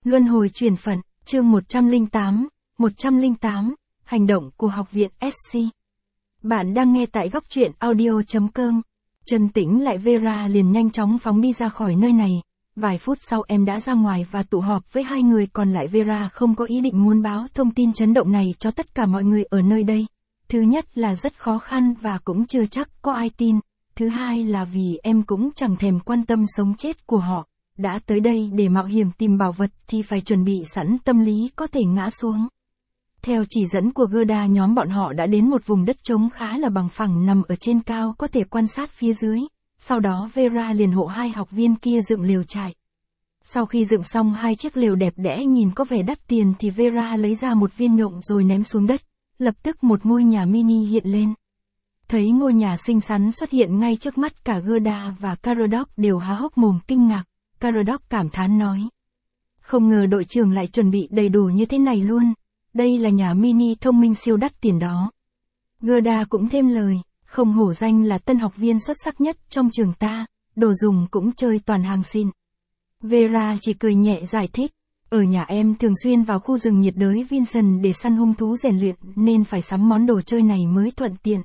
Luân hồi chuyển phận, chương 108, hành động của học viện SC. Bạn đang nghe tại góc truyện audio.com. Trần tĩnh lại Vera liền nhanh chóng phóng đi ra khỏi nơi này. Vài phút sau em đã ra ngoài và tụ họp với hai người còn lại. Vera không có ý định muốn báo thông tin chấn động này cho tất cả mọi người ở nơi đây. Thứ nhất là rất khó khăn và cũng chưa chắc có ai tin. Thứ hai là vì em cũng chẳng thèm quan tâm sống chết của họ. Đã tới đây để mạo hiểm tìm bảo vật thì phải chuẩn bị sẵn tâm lý có thể ngã xuống. Theo chỉ dẫn của Gerda, nhóm bọn họ đã đến một vùng đất trống khá là bằng phẳng nằm ở trên cao, có thể quan sát phía dưới. Sau đó Vera liền hộ hai học viên kia dựng lều trại. Sau khi dựng xong hai chiếc lều đẹp đẽ nhìn có vẻ đắt tiền thì Vera lấy ra một viên nhộng rồi ném xuống đất. Lập tức một ngôi nhà mini hiện lên. Thấy ngôi nhà xinh xắn xuất hiện ngay trước mắt, cả Gerda và Caradoc đều há hốc mồm kinh ngạc. Caradoc cảm thán nói: không ngờ đội trưởng lại chuẩn bị đầy đủ như thế này luôn. Đây là nhà mini thông minh siêu đắt tiền đó. Gerda cũng thêm lời: không hổ danh là tân học viên xuất sắc nhất trong trường ta, đồ dùng cũng chơi toàn hàng xịn. Vera chỉ cười nhẹ giải thích: ở nhà em thường xuyên vào khu rừng nhiệt đới Vincent để săn hung thú rèn luyện nên phải sắm món đồ chơi này mới thuận tiện.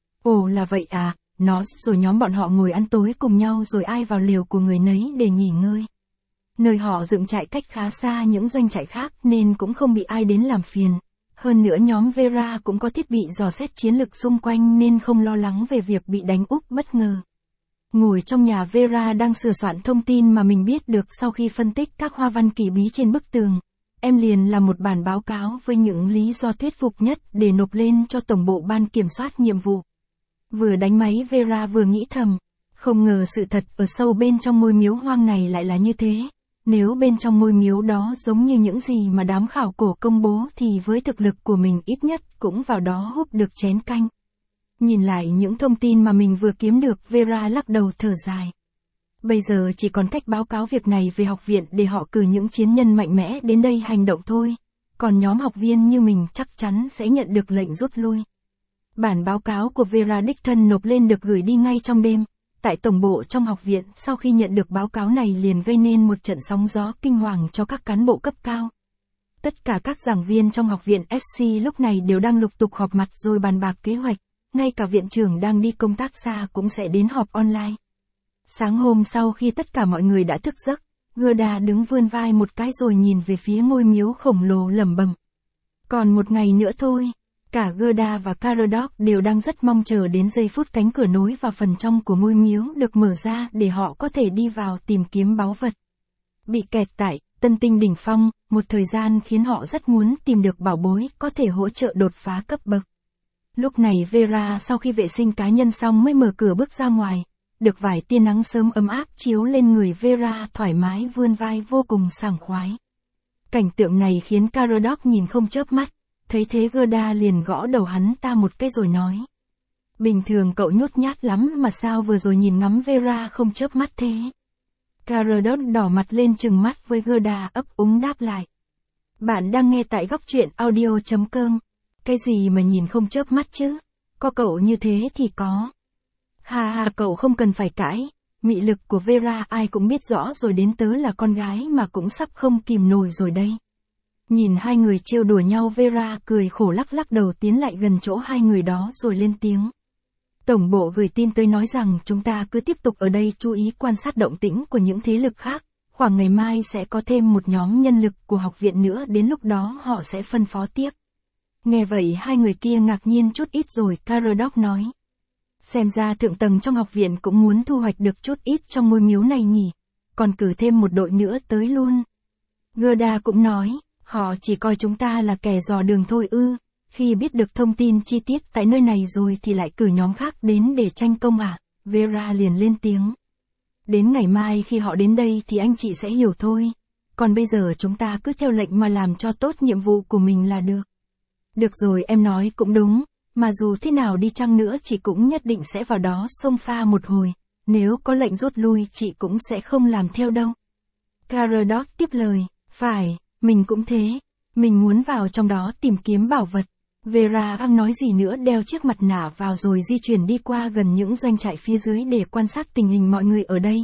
Ồ là vậy à, nó rồi nhóm bọn họ ngồi ăn tối cùng nhau rồi ai vào lều của người nấy để nghỉ ngơi. Nơi họ dựng trại cách khá xa những doanh trại khác nên cũng không bị ai đến làm phiền. Hơn nữa nhóm Vera cũng có thiết bị dò xét chiến lực xung quanh nên không lo lắng về việc bị đánh úp bất ngờ. Ngồi trong nhà, Vera đang sửa soạn thông tin mà mình biết được sau khi phân tích các hoa văn kỳ bí trên bức tường. Em liền làm một bản báo cáo với những lý do thuyết phục nhất để nộp lên cho tổng bộ ban kiểm soát nhiệm vụ. Vừa đánh máy Vera vừa nghĩ thầm, không ngờ sự thật ở sâu bên trong ngôi miếu hoang này lại là như thế. Nếu bên trong ngôi miếu đó giống như những gì mà đám khảo cổ công bố thì với thực lực của mình ít nhất cũng vào đó húp được chén canh. Nhìn lại những thông tin mà mình vừa kiếm được, Vera lắc đầu thở dài. Bây giờ chỉ còn cách báo cáo việc này về học viện để họ cử những chiến nhân mạnh mẽ đến đây hành động thôi. Còn nhóm học viên như mình chắc chắn sẽ nhận được lệnh rút lui. Bản báo cáo của Vera đích thân nộp lên được gửi đi ngay trong đêm. Tại tổng bộ trong học viện, sau khi nhận được báo cáo này liền gây nên một trận sóng gió kinh hoàng cho các cán bộ cấp cao. Tất cả các giảng viên trong học viện SC lúc này đều đang lục tục họp mặt rồi bàn bạc kế hoạch. Ngay cả viện trưởng đang đi công tác xa cũng sẽ đến họp online. Sáng hôm sau khi tất cả mọi người đã thức giấc, Gerda đứng vươn vai một cái rồi nhìn về phía ngôi miếu khổng lồ lẩm bẩm. Còn một ngày nữa thôi. Cả Gerda và Caradoc đều đang rất mong chờ đến giây phút cánh cửa nối vào phần trong của ngôi miếu được mở ra để họ có thể đi vào tìm kiếm báu vật. Bị kẹt tại Tân Tinh đỉnh phong, một thời gian khiến họ rất muốn tìm được bảo bối có thể hỗ trợ đột phá cấp bậc. Lúc này Vera sau khi vệ sinh cá nhân xong mới mở cửa bước ra ngoài. Được vài tia nắng sớm ấm áp chiếu lên người, Vera thoải mái vươn vai vô cùng sảng khoái. Cảnh tượng này khiến Caradoc nhìn không chớp mắt. Thấy thế Gerda liền gõ đầu hắn ta một cái rồi nói: bình thường cậu nhút nhát lắm mà sao vừa rồi nhìn ngắm Vera không chớp mắt thế? Caradoc đỏ mặt lên trừng mắt với Gerda, ấp úng đáp lại: bạn đang nghe tại góc truyện audio.com. Cái gì mà nhìn không chớp mắt chứ? Có cậu như thế thì có. Ha ha, cậu không cần phải cãi. Mị lực của Vera ai cũng biết rõ rồi, đến tớ là con gái mà cũng sắp không kìm nổi rồi đây. Nhìn hai người trêu đùa nhau, Vera cười khổ lắc lắc đầu tiến lại gần chỗ hai người đó rồi lên tiếng. Tổng bộ gửi tin tới nói rằng chúng ta cứ tiếp tục ở đây chú ý quan sát động tĩnh của những thế lực khác. Khoảng ngày mai sẽ có thêm một nhóm nhân lực của học viện nữa, đến lúc đó họ sẽ phân phó tiếp. Nghe vậy hai người kia ngạc nhiên chút ít rồi Caradoc nói: xem ra thượng tầng trong học viện cũng muốn thu hoạch được chút ít trong ngôi miếu này nhỉ, còn cử thêm một đội nữa tới luôn. Gerda cũng nói: họ chỉ coi chúng ta là kẻ dò đường thôi ư? Khi biết được thông tin chi tiết tại nơi này rồi thì lại cử nhóm khác đến để tranh công à? Vera liền lên tiếng: đến ngày mai khi họ đến đây thì anh chị sẽ hiểu thôi. Còn bây giờ chúng ta cứ theo lệnh mà làm cho tốt nhiệm vụ của mình là được. Được rồi, em nói cũng đúng. Mà dù thế nào đi chăng nữa chị cũng nhất định sẽ vào đó xông pha một hồi. Nếu có lệnh rút lui chị cũng sẽ không làm theo đâu. Caradoc tiếp lời: phải, mình cũng thế. Mình muốn vào trong đó tìm kiếm bảo vật. Vera không nói gì nữa, đeo chiếc mặt nạ vào rồi di chuyển đi qua gần những doanh trại phía dưới để quan sát tình hình mọi người ở đây.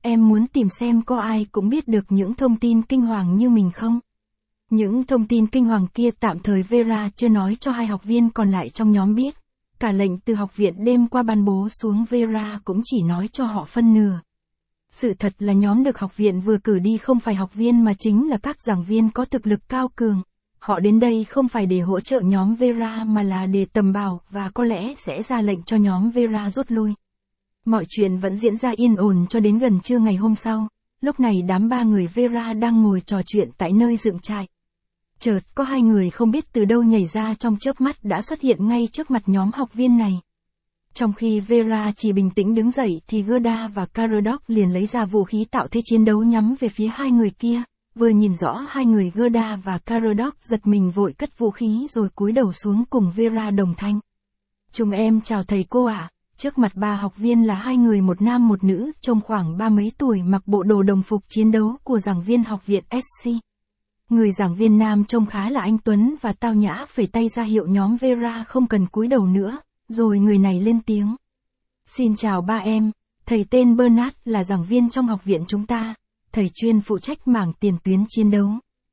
em muốn tìm xem có ai cũng biết được những thông tin kinh hoàng như mình không? Những thông tin kinh hoàng kia tạm thời Vera chưa nói cho 2 học viên còn lại trong nhóm biết. Cả lệnh từ học viện đêm qua ban bố xuống Vera cũng chỉ nói cho họ phân nửa. Sự thật là nhóm được học viện vừa cử đi không phải học viên mà chính là các giảng viên có thực lực cao cường. Họ đến đây không phải để hỗ trợ nhóm Vera mà là để tầm bảo và có lẽ sẽ ra lệnh cho nhóm Vera rút lui. Mọi chuyện vẫn diễn ra yên ổn cho đến gần trưa ngày hôm sau. Lúc này đám 3 người Vera đang ngồi trò chuyện tại nơi dựng trại. Chợt có 2 người không biết từ đâu nhảy ra trong chớp mắt đã xuất hiện ngay trước mặt nhóm học viên này. Trong khi Vera chỉ bình tĩnh đứng dậy thì Gerda và Caradoc liền lấy ra vũ khí tạo thế chiến đấu nhắm về phía 2 người kia. Vừa nhìn rõ 2 người Gerda và Caradoc giật mình vội cất vũ khí rồi cúi đầu xuống cùng Vera đồng thanh. Chúng em chào thầy cô ạ. Trước mặt 3 học viên là 2 người một nam một nữ trông khoảng 30 mấy tuổi mặc bộ đồ đồng phục chiến đấu của giảng viên học viện SC. Người giảng viên nam trông khá là anh tuấn và tao nhã phẩy tay ra hiệu nhóm Vera không cần cúi đầu nữa, rồi người này lên tiếng. Xin chào ba em, thầy tên Bernard là giảng viên trong học viện chúng ta, thầy chuyên phụ trách mảng tiền tuyến chiến đấu.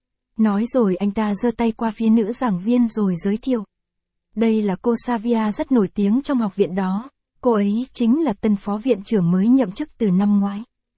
Nói rồi anh ta giơ tay qua phía nữ giảng viên rồi giới thiệu. Đây là cô Savia rất nổi tiếng trong học viện đó, cô ấy chính là tân phó viện trưởng mới nhậm chức từ năm ngoái.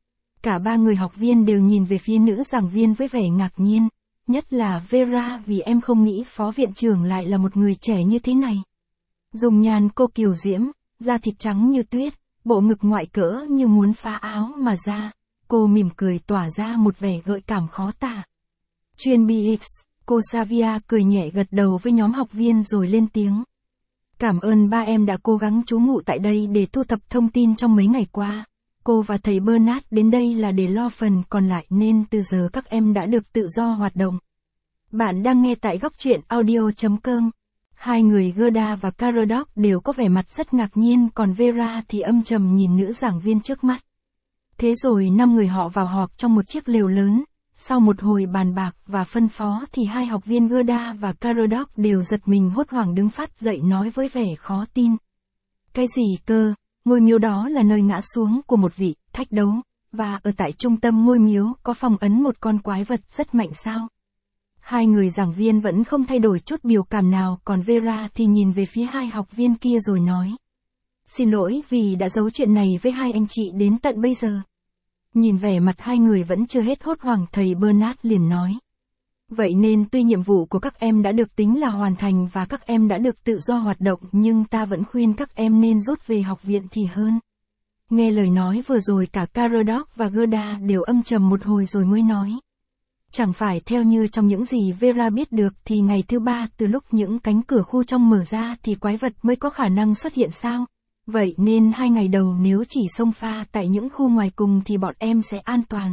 Cả 3 người học viên đều nhìn về phía nữ giảng viên với vẻ ngạc nhiên. Nhất là Vera vì em không nghĩ phó viện trưởng lại là một người trẻ như thế này. Dùng nhan cô kiều diễm, da thịt trắng như tuyết, bộ ngực ngoại cỡ như muốn phá áo mà ra. Cô mỉm cười tỏa ra một vẻ gợi cảm khó tả. Chuyên BX, cô Savia cười nhẹ gật đầu với nhóm học viên rồi lên tiếng. Cảm ơn ba em đã cố gắng trú ngụ tại đây để thu thập thông tin trong mấy ngày qua. Cô và thầy Bernard đến đây là để lo phần còn lại nên từ giờ các em đã được tự do hoạt động. Bạn đang nghe tại góc truyện audio.com. 2 người Gerda và Caradoc đều có vẻ mặt rất ngạc nhiên còn Vera thì âm trầm nhìn nữ giảng viên trước mắt. Thế rồi 5 người họ vào họp trong một chiếc lều lớn. Sau một hồi bàn bạc và phân phó thì 2 học viên Gerda và Caradoc đều giật mình hốt hoảng đứng phát dậy nói với vẻ khó tin. Cái gì cơ? Ngôi miếu đó là nơi ngã xuống của một vị thách đấu, và ở tại trung tâm ngôi miếu có phong ấn một con quái vật rất mạnh sao? 2 người giảng viên vẫn không thay đổi chút biểu cảm nào, còn Vera thì nhìn về phía 2 học viên kia rồi nói. Xin lỗi vì đã giấu chuyện này với 2 anh chị đến tận bây giờ. Nhìn vẻ mặt 2 người vẫn chưa hết hốt hoảng, thầy Bernard liền nói. Vậy nên tuy nhiệm vụ của các em đã được tính là hoàn thành và các em đã được tự do hoạt động nhưng ta vẫn khuyên các em nên rút về học viện thì hơn. Nghe lời nói vừa rồi cả Caradoc và Gerda đều âm trầm một hồi rồi mới nói. Chẳng phải theo như trong những gì Vera biết được thì ngày thứ 3 từ lúc những cánh cửa khu trong mở ra thì quái vật mới có khả năng xuất hiện sao? Vậy nên 2 ngày đầu nếu chỉ xông pha tại những khu ngoài cùng thì bọn em sẽ an toàn.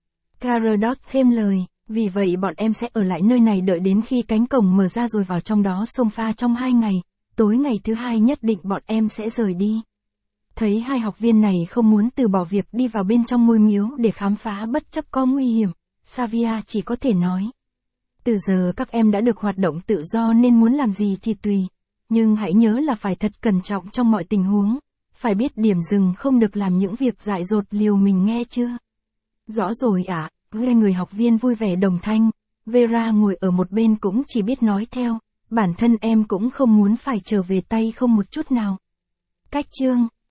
Caradoc thêm lời. Vì vậy bọn em sẽ ở lại nơi này đợi đến khi cánh cổng mở ra rồi vào trong đó xông pha trong 2 ngày, tối ngày thứ 2 nhất định bọn em sẽ rời đi. Thấy 2 học viên này không muốn từ bỏ việc đi vào bên trong ngôi miếu để khám phá bất chấp có nguy hiểm, Savia chỉ có thể nói. Từ giờ các em đã được hoạt động tự do nên muốn làm gì thì tùy, nhưng hãy nhớ là phải thật cẩn trọng trong mọi tình huống, phải biết điểm dừng không được làm những việc dại dột liều mình nghe chưa? Rõ rồi ạ. Hai người học viên vui vẻ đồng thanh, Vera ngồi ở một bên cũng chỉ biết nói theo, bản thân em cũng không muốn phải trở về tay không một chút nào. Cách chương